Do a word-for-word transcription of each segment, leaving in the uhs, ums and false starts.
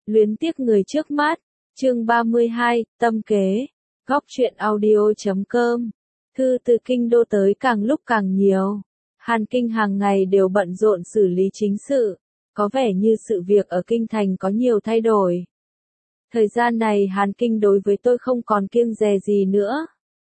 Luyến tiếc người trước mắt, chương ba mươi hai, tâm kế, góc truyện audio chấm com. Thư từ kinh đô tới càng lúc càng nhiều. Hàn Kinh hàng ngày đều bận rộn xử lý chính sự, có vẻ như sự việc ở kinh thành có nhiều thay đổi. Thời gian này Hàn Kinh đối với tôi không còn kiêng dè gì nữa.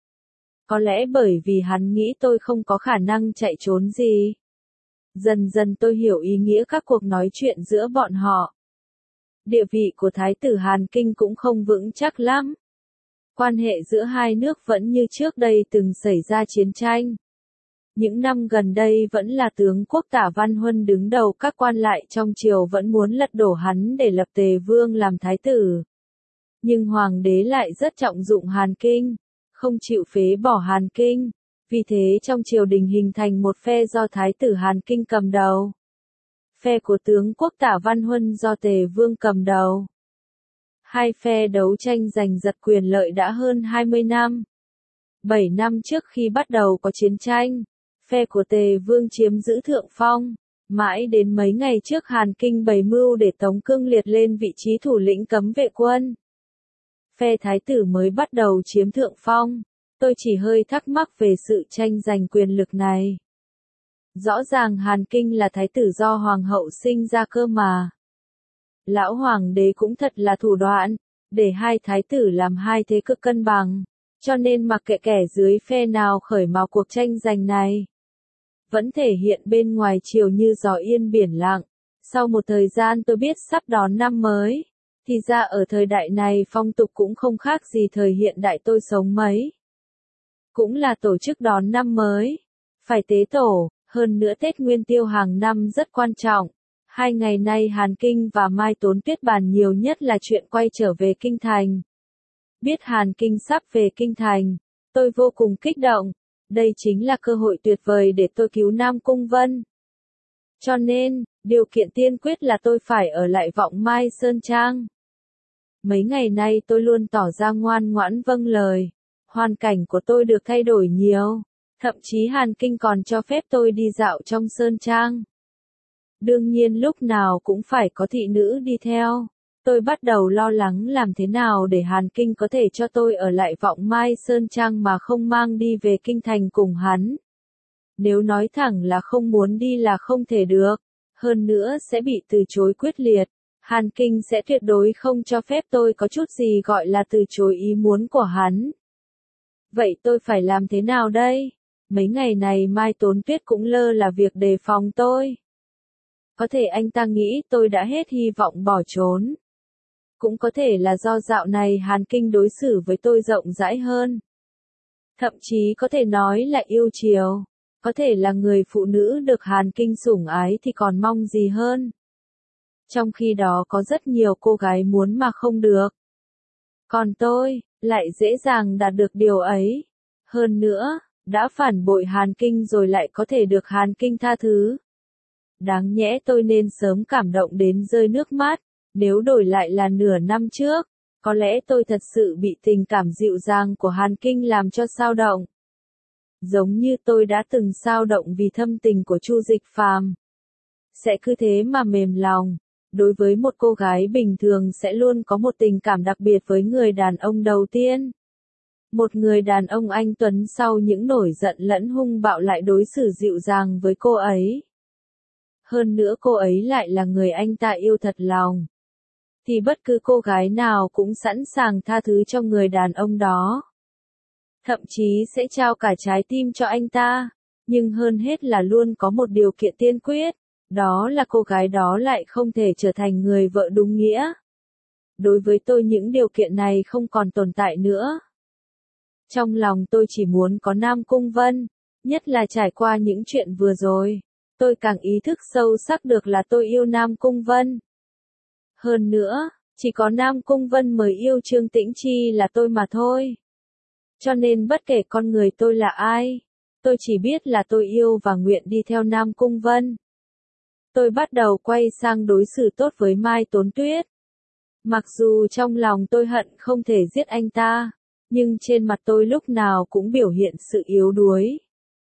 Có lẽ bởi vì hắn nghĩ tôi không có khả năng chạy trốn gì. Dần dần tôi hiểu ý nghĩa các cuộc nói chuyện giữa bọn họ. Địa vị của Thái tử Hàn Kinh cũng không vững chắc lắm. Quan hệ giữa hai nước vẫn như trước đây từng xảy ra chiến tranh. Những năm gần đây vẫn là tướng quốc Tả Văn Huân đứng đầu, các quan lại trong triều vẫn muốn lật đổ hắn để lập Tề Vương làm thái tử. Nhưng hoàng đế lại rất trọng dụng Hàn Kinh, không chịu phế bỏ Hàn Kinh. Vì thế trong triều đình hình thành một phe do Thái tử Hàn Kinh cầm đầu. Phe của tướng quốc Tả Văn Huân do Tề Vương cầm đầu. Hai phe đấu tranh giành giật quyền lợi đã hơn hai mươi năm. Bảy năm trước khi bắt đầu có chiến tranh, phe của Tề Vương chiếm giữ thượng phong. Mãi đến mấy ngày trước Hàn Kinh bày mưu để tống Cương Liệt lên vị trí thủ lĩnh cấm vệ quân. Phe thái tử mới bắt đầu chiếm thượng phong. Tôi chỉ hơi thắc mắc về sự tranh giành quyền lực này. Rõ ràng Hàn Kinh là thái tử do hoàng hậu sinh ra cơ mà. Lão hoàng đế cũng thật là thủ đoạn, để hai thái tử làm hai thế cực cân bằng, cho nên mặc kệ kẻ dưới phe nào khởi mào cuộc tranh giành này. Vẫn thể hiện bên ngoài triều như gió yên biển lặng. Sau một thời gian tôi biết sắp đón năm mới, thì ra ở thời đại này phong tục cũng không khác gì thời hiện đại tôi sống mấy. Cũng là tổ chức đón năm mới, phải tế tổ, hơn nữa Tết Nguyên Tiêu hàng năm rất quan trọng. Hai ngày nay Hàn Kinh và Mai Tốn Tuyết bàn nhiều nhất là chuyện quay trở về kinh thành. Biết Hàn Kinh sắp về kinh thành, tôi vô cùng kích động. Đây chính là cơ hội tuyệt vời để tôi cứu Nam Cung Vân. Cho nên, điều kiện tiên quyết là tôi phải ở lại Vọng Mai Sơn Trang. Mấy ngày nay tôi luôn tỏ ra ngoan ngoãn vâng lời. Hoàn cảnh của tôi được thay đổi nhiều. Thậm chí Hàn Kinh còn cho phép tôi đi dạo trong Sơn Trang. Đương nhiên lúc nào cũng phải có thị nữ đi theo. Tôi bắt đầu lo lắng làm thế nào để Hàn Kinh có thể cho tôi ở lại Vọng Mai Sơn Trang mà không mang đi về kinh thành cùng hắn. Nếu nói thẳng là không muốn đi là không thể được. Hơn nữa sẽ bị từ chối quyết liệt. Hàn Kinh sẽ tuyệt đối không cho phép tôi có chút gì gọi là từ chối ý muốn của hắn. Vậy tôi phải làm thế nào đây? Mấy ngày này Mai Tốn Tuyết cũng lơ là việc đề phòng tôi. Có thể anh ta nghĩ tôi đã hết hy vọng bỏ trốn. Cũng có thể là do dạo này Hàn Kinh đối xử với tôi rộng rãi hơn. Thậm chí có thể nói là yêu chiều. Có thể là người phụ nữ được Hàn Kinh sủng ái thì còn mong gì hơn. Trong khi đó có rất nhiều cô gái muốn mà không được. Còn tôi, lại dễ dàng đạt được điều ấy. Hơn nữa, đã phản bội Hàn Kinh rồi lại có thể được Hàn Kinh tha thứ. Đáng nhẽ tôi nên sớm cảm động đến rơi nước mắt. Nếu đổi lại là nửa năm trước, có lẽ tôi thật sự bị tình cảm dịu dàng của Hàn Kinh làm cho xao động. Giống như tôi đã từng xao động vì thâm tình của Chu Dịch Phàm. Sẽ cứ thế mà mềm lòng. Đối với một cô gái bình thường sẽ luôn có một tình cảm đặc biệt với người đàn ông đầu tiên. Một người đàn ông anh tuấn sau những nổi giận lẫn hung bạo lại đối xử dịu dàng với cô ấy. Hơn nữa cô ấy lại là người anh ta yêu thật lòng. Thì bất cứ cô gái nào cũng sẵn sàng tha thứ cho người đàn ông đó. Thậm chí sẽ trao cả trái tim cho anh ta. Nhưng hơn hết là luôn có một điều kiện tiên quyết. Đó là cô gái đó lại không thể trở thành người vợ đúng nghĩa. Đối với tôi những điều kiện này không còn tồn tại nữa. Trong lòng tôi chỉ muốn có Nam Cung Vân. Nhất là trải qua những chuyện vừa rồi. Tôi càng ý thức sâu sắc được là tôi yêu Nam Cung Vân. Hơn nữa, chỉ có Nam Cung Vân mới yêu Trương Tĩnh Chi là tôi mà thôi. Cho nên bất kể con người tôi là ai, tôi chỉ biết là tôi yêu và nguyện đi theo Nam Cung Vân. Tôi bắt đầu quay sang đối xử tốt với Mai Tốn Tuyết. Mặc dù trong lòng tôi hận không thể giết anh ta, nhưng trên mặt tôi lúc nào cũng biểu hiện sự yếu đuối.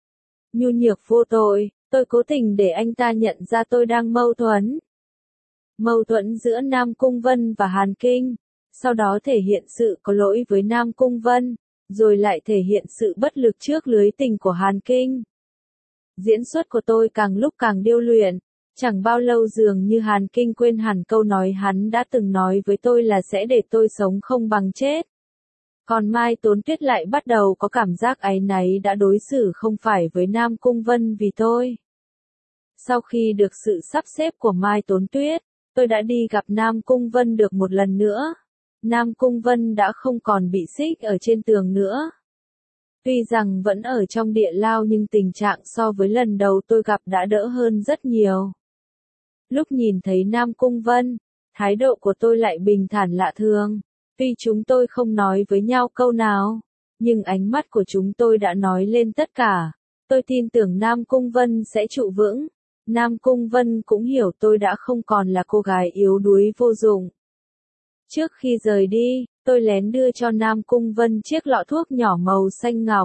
Nhu nhược vô tội, tôi cố tình để anh ta nhận ra tôi đang mâu thuẫn. mâu thuẫn giữa Nam Cung Vân và Hàn Kinh, sau đó thể hiện sự có lỗi với Nam Cung Vân, rồi lại thể hiện sự bất lực trước lưới tình của Hàn Kinh. Diễn xuất của tôi càng lúc càng điêu luyện, chẳng bao lâu dường như Hàn Kinh quên hẳn câu nói hắn đã từng nói với tôi là sẽ để tôi sống không bằng chết. Còn Mai Tốn Tuyết lại bắt đầu có cảm giác áy náy đã đối xử không phải với Nam Cung Vân vì tôi. Sau khi được sự sắp xếp của Mai Tốn Tuyết, tôi đã đi gặp Nam Cung Vân được một lần nữa. Nam Cung Vân đã không còn bị xích ở trên tường nữa. Tuy rằng vẫn ở trong địa lao nhưng tình trạng so với lần đầu tôi gặp đã đỡ hơn rất nhiều. Lúc nhìn thấy Nam Cung Vân, thái độ của tôi lại bình thản lạ thường. Tuy chúng tôi không nói với nhau câu nào, nhưng ánh mắt của chúng tôi đã nói lên tất cả. Tôi tin tưởng Nam Cung Vân sẽ trụ vững. Nam Cung Vân cũng hiểu tôi đã không còn là cô gái yếu đuối vô dụng. Trước khi rời đi, tôi lén đưa cho Nam Cung Vân chiếc lọ thuốc nhỏ màu xanh ngọc.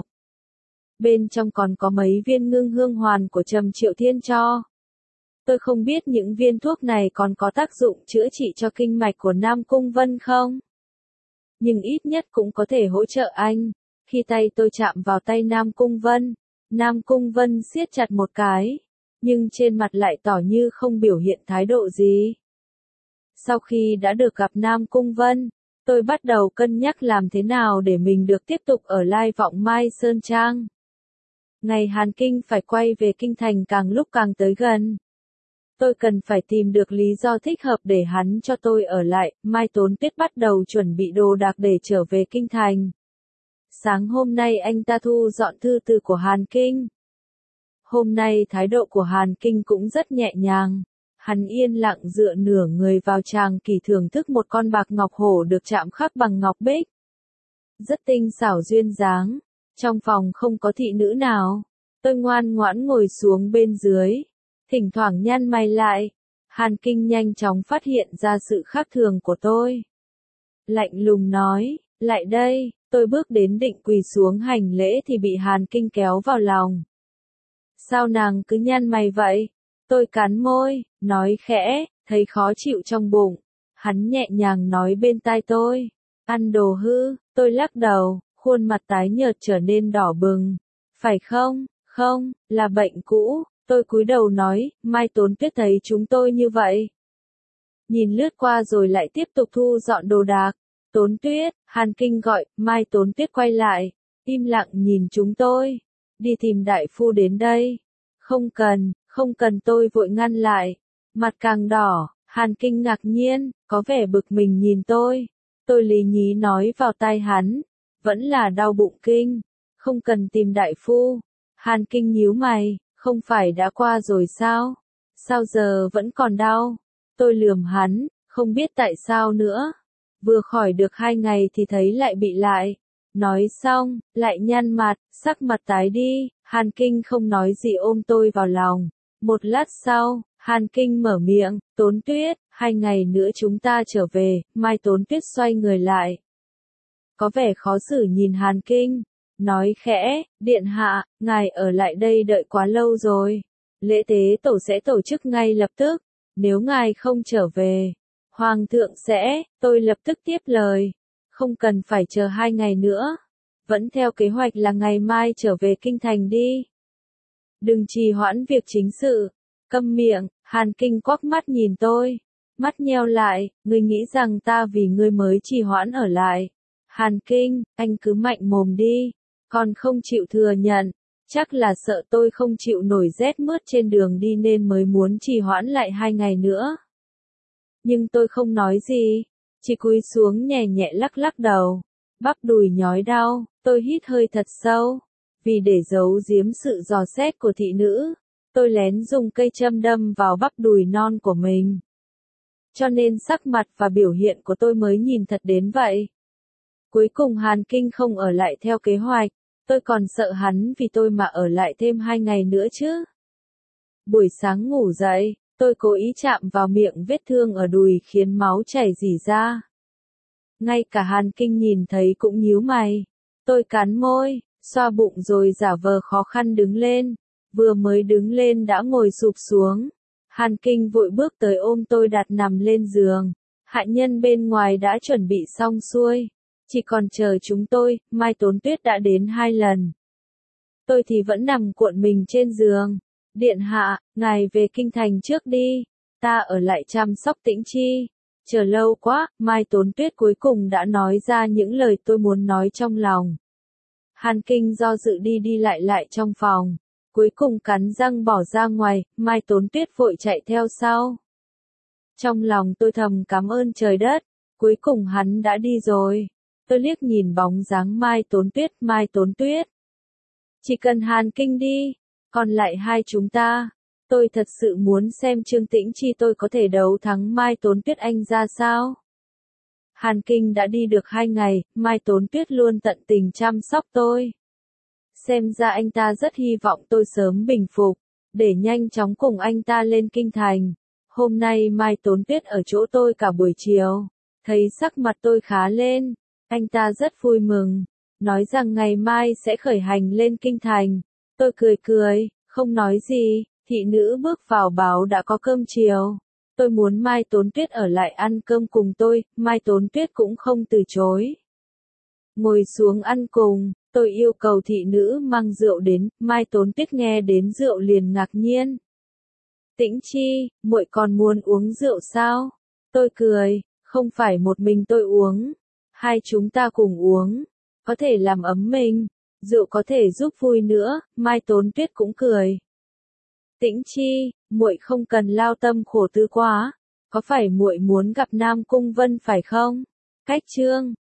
Bên trong còn có mấy viên ngưng hương hoàn của Trầm Triệu Thiên cho. Tôi không biết những viên thuốc này còn có tác dụng chữa trị cho kinh mạch của Nam Cung Vân không? Nhưng ít nhất cũng có thể hỗ trợ anh. Khi tay tôi chạm vào tay Nam Cung Vân, Nam Cung Vân siết chặt một cái, nhưng trên mặt lại tỏ như không biểu hiện thái độ gì. Sau khi đã được gặp Nam Cung Vân, tôi bắt đầu cân nhắc làm thế nào để mình được tiếp tục ở Lai Vọng Mai Sơn Trang. Ngày Hàn Kinh phải quay về Kinh Thành càng lúc càng tới gần. Tôi cần phải tìm được lý do thích hợp để hắn cho tôi ở lại. Mai Tốn Tuyết bắt đầu chuẩn bị đồ đạc để trở về Kinh Thành. Sáng hôm nay anh ta thu dọn thư từ của Hàn Kinh. Hôm nay thái độ của Hàn Kinh cũng rất nhẹ nhàng. Hắn yên lặng dựa nửa người vào tràng kỳ thưởng thức một con bạc ngọc hổ được chạm khắc bằng ngọc bích. Rất tinh xảo duyên dáng. Trong phòng không có thị nữ nào. Tôi ngoan ngoãn ngồi xuống bên dưới. Thỉnh thoảng nhăn mày lại. Hàn Kinh nhanh chóng phát hiện ra sự khác thường của tôi. Lạnh lùng nói, lại đây. Tôi bước đến định quỳ xuống hành lễ thì bị Hàn Kinh kéo vào lòng. Sao nàng cứ nhăn mày vậy? Tôi cắn môi, nói khẽ, thấy khó chịu trong bụng. Hắn nhẹ nhàng nói bên tai tôi, ăn đồ hư. Tôi lắc đầu, khuôn mặt tái nhợt trở nên đỏ bừng. Phải không? Không, là bệnh cũ. Tôi cúi đầu nói, Mai Tốn Tuyết thấy chúng tôi như vậy. Nhìn lướt qua rồi lại tiếp tục thu dọn đồ đạc. Tốn Tuyết, Hàn Kinh gọi, Mai Tốn Tuyết quay lại, im lặng nhìn chúng tôi. Đi tìm đại phu đến đây. Không cần, không cần, tôi vội ngăn lại. Mặt càng đỏ, Hàn Kinh ngạc nhiên, có vẻ bực mình nhìn tôi. Tôi lý nhí nói vào tai hắn, vẫn là đau bụng kinh, không cần tìm đại phu. Hàn Kinh nhíu mày, không phải đã qua rồi sao? Sao giờ vẫn còn đau? Tôi lườm hắn, không biết tại sao nữa. Vừa khỏi được hai ngày thì thấy lại bị lại. Nói xong, lại nhăn mặt, sắc mặt tái đi. Hàn Kinh không nói gì ôm tôi vào lòng. Một lát sau, Hàn Kinh mở miệng, Tốn Tuyết, hai ngày nữa chúng ta trở về. Mai Tốn Tuyết xoay người lại. Có vẻ khó xử nhìn Hàn Kinh. Nói khẽ, điện hạ, ngài ở lại đây đợi quá lâu rồi. Lễ tế tổ sẽ tổ chức ngay lập tức. Nếu ngài không trở về, Hoàng thượng sẽ, tôi lập tức tiếp lời. Không cần phải chờ hai ngày nữa. Vẫn theo kế hoạch là ngày mai trở về Kinh Thành đi. Đừng trì hoãn việc chính sự. Câm miệng, Hàn Kinh quắc mắt nhìn tôi. Mắt nheo lại, ngươi nghĩ rằng ta vì ngươi mới trì hoãn ở lại. Hàn Kinh, anh cứ mạnh mồm đi. Còn không chịu thừa nhận. Chắc là sợ tôi không chịu nổi rét mướt trên đường đi nên mới muốn trì hoãn lại hai ngày nữa. Nhưng tôi không nói gì. Chỉ cúi xuống nhẹ nhẹ lắc lắc đầu. Bắp đùi nhói đau, tôi hít hơi thật sâu. Vì để giấu giếm sự dò xét của thị nữ, tôi lén dùng cây châm đâm vào bắp đùi non của mình. Cho nên sắc mặt và biểu hiện của tôi mới nhìn thật đến vậy. Cuối cùng Hàn Kinh không ở lại theo kế hoạch, tôi còn sợ hắn vì tôi mà ở lại thêm hai ngày nữa chứ. Buổi sáng ngủ dậy, tôi cố ý chạm vào miệng vết thương ở đùi khiến máu chảy rỉ ra. Ngay cả Hàn Kinh nhìn thấy cũng nhíu mày. Tôi cắn môi, xoa bụng rồi giả vờ khó khăn đứng lên. Vừa mới đứng lên đã ngồi sụp xuống. Hàn Kinh vội bước tới ôm tôi đặt nằm lên giường. Hạ nhân bên ngoài đã chuẩn bị xong xuôi. Chỉ còn chờ chúng tôi, Mai Tốn Tuyết đã đến hai lần. Tôi thì vẫn nằm cuộn mình trên giường. Điện hạ, ngài về kinh thành trước đi. Ta ở lại chăm sóc Tĩnh Chi. Chờ lâu quá, Mai Tốn Tuyết cuối cùng đã nói ra những lời tôi muốn nói trong lòng. Hàn Kinh do dự đi đi lại lại trong phòng. Cuối cùng cắn răng bỏ ra ngoài, Mai Tốn Tuyết vội chạy theo sau. Trong lòng tôi thầm cảm ơn trời đất, cuối cùng hắn đã đi rồi. Tôi liếc nhìn bóng dáng Mai Tốn Tuyết, Mai Tốn Tuyết. Chỉ cần Hàn Kinh đi, còn lại hai chúng ta. Tôi thật sự muốn xem Trương Tĩnh Chi tôi có thể đấu thắng Mai Tốn Tuyết anh ra sao. Hàn Kinh đã đi được hai ngày, Mai Tốn Tuyết luôn tận tình chăm sóc tôi. Xem ra anh ta rất hy vọng tôi sớm bình phục, để nhanh chóng cùng anh ta lên kinh thành. Hôm nay Mai Tốn Tuyết ở chỗ tôi cả buổi chiều, thấy sắc mặt tôi khá lên, anh ta rất vui mừng, nói rằng ngày mai sẽ khởi hành lên kinh thành. Tôi cười cười, không nói gì, thị nữ bước vào báo đã có cơm chiều. Tôi muốn Mai Tốn Tuyết ở lại ăn cơm cùng tôi, Mai Tốn Tuyết cũng không từ chối. Ngồi xuống ăn cùng, tôi yêu cầu thị nữ mang rượu đến, Mai Tốn Tuyết nghe đến rượu liền ngạc nhiên. Tĩnh Chi, muội còn muốn uống rượu sao? Tôi cười, không phải một mình tôi uống, hai chúng ta cùng uống, có thể làm ấm mình, rượu có thể giúp vui nữa, Mai Tốn Tuyết cũng cười. Tĩnh Chi, muội không cần lao tâm khổ tư quá, có phải muội muốn gặp Nam Cung Vân phải không? Cách chương